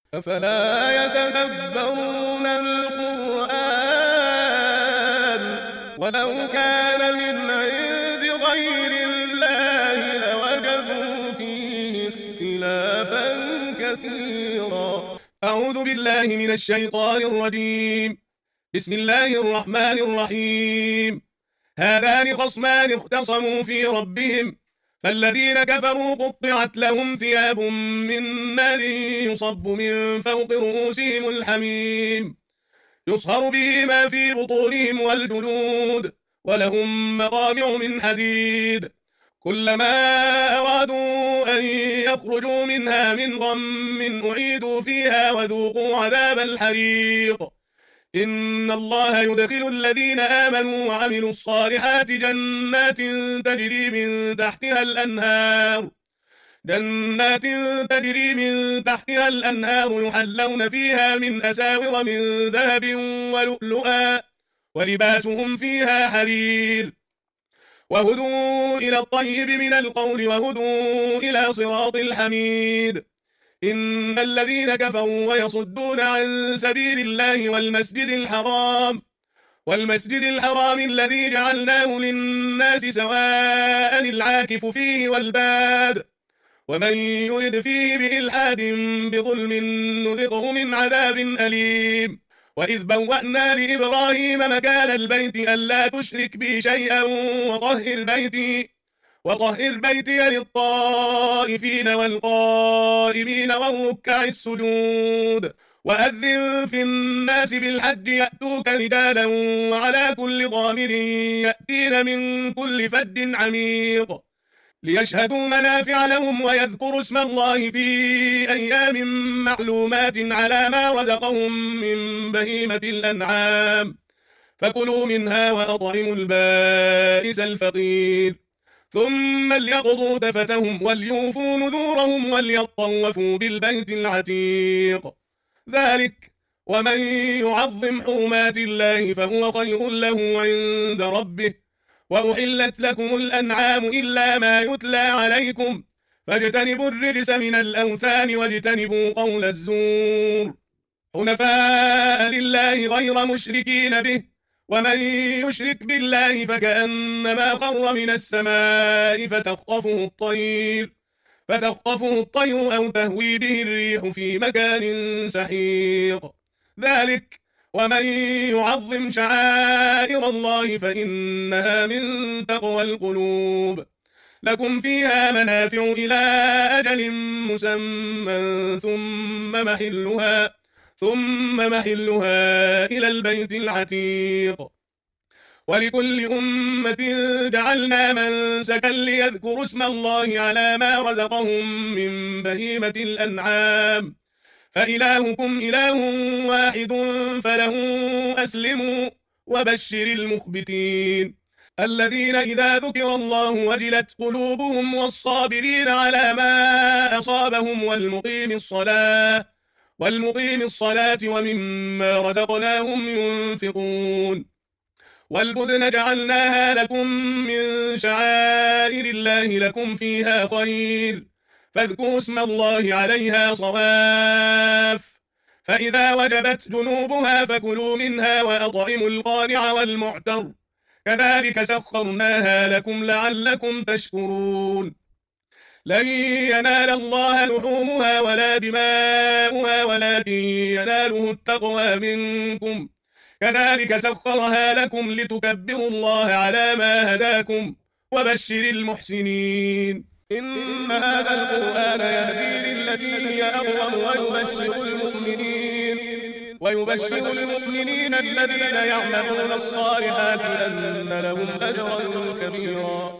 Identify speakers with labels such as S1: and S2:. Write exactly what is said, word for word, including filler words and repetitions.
S1: أفلا يتدبرون القرآن ولو كان من عند غير الله لوجدوا فيه اختلافا كثيرا. أعوذ بالله من الشيطان الرجيم. بسم الله الرحمن الرحيم. هذان خصمان اختصموا في ربهم فالذين كفروا قطعت لهم ثياب من نار يصب من فوق رؤوسهم الحميم يصهر به ما في بطونهم والجلود ولهم مقامع من حديد كلما أرادوا أن يخرجوا منها من غم أعيدوا فيها وذوقوا عذاب الحريق. إن الله يدخل الذين آمنوا وعملوا الصالحات جنات تجري من تحتها الأنهار جنات تجري من تحتها الأنهار يحلون فيها من أساور من ذهب ولؤلؤا ولباسهم فيها حرير وهدوا إلى الطيب من القول وهدوا إلى صراط الحميد. إن الذين كفروا ويصدون عن سبيل الله والمسجد الحرام والمسجد الحرام الذي جعلناه للناس سواء العاكف فيه والباد ومن يرد فيه بإلحاد بظلم نذقه من عذاب أليم. وإذ بوأنا لإبراهيم مكان البيت ألا تشرك بي شيئا وطهر بيتي وطهر بيتي للطائفين والقائمين والركع السجود وأذن في الناس بالحج يأتوك رجالا وعلى كل ضامر يأتين من كل فج عميق ليشهدوا منافع لهم ويذكروا اسم الله في أيام معلومات على ما رزقهم من بهيمة الأنعام فكلوا منها وأطعموا البائس الفقير ثم ليقضوا تفتهم وليوفوا نذورهم وليطوفوا بالبيت العتيق. ذلك ومن يعظم حرمات الله فهو خير له عند ربه. وأحلت لكم الأنعام إلا ما يتلى عليكم فاجتنبوا الرجس من الأوثان واجتنبوا قول الزور حنفاء لله غير مشركين به ومن يشرك بالله فكأنما خر من السماء فتخطفه الطير فتخطفه الطير أو تهوي به الريح في مكان سحيق. ذلك ومن يعظم شعائر الله فإنها من تقوى القلوب. لكم فيها منافع إلى أجل مسمى ثم محلها ثم محلها إلى البيت العتيق. ولكل أمة جعلنا منسكا ليذكروا اسم الله على ما رزقهم من بهيمة الأنعام فإلهكم إله واحد فله أسلموا وبشر المخبتين الذين إذا ذكر الله وجلت قلوبهم والصابرين على ما أصابهم والمقيم الصلاة والمقيم الصلاة ومما رزقناهم ينفقون. والبدن جعلناها لكم من شعائر الله لكم فيها خير فاذكروا اسم الله عليها صواف فإذا وجبت جنوبها فكلوا منها وأطعموا القانع والمعتر كذلك سخرناها لكم لعلكم تشكرون. لن ينال الله لحومها ولا دماؤها ولكن يناله التقوى منكم كذلك سخرها لكم لتكبروا الله على ما هداكم وبشر المحسنين. إن هذا القرآن يهدي للتي هي أقوم ويبشر المؤمنين ويبشر المؤمنين الذين يعملون الصالحات أن لهم أجرا كبيرا.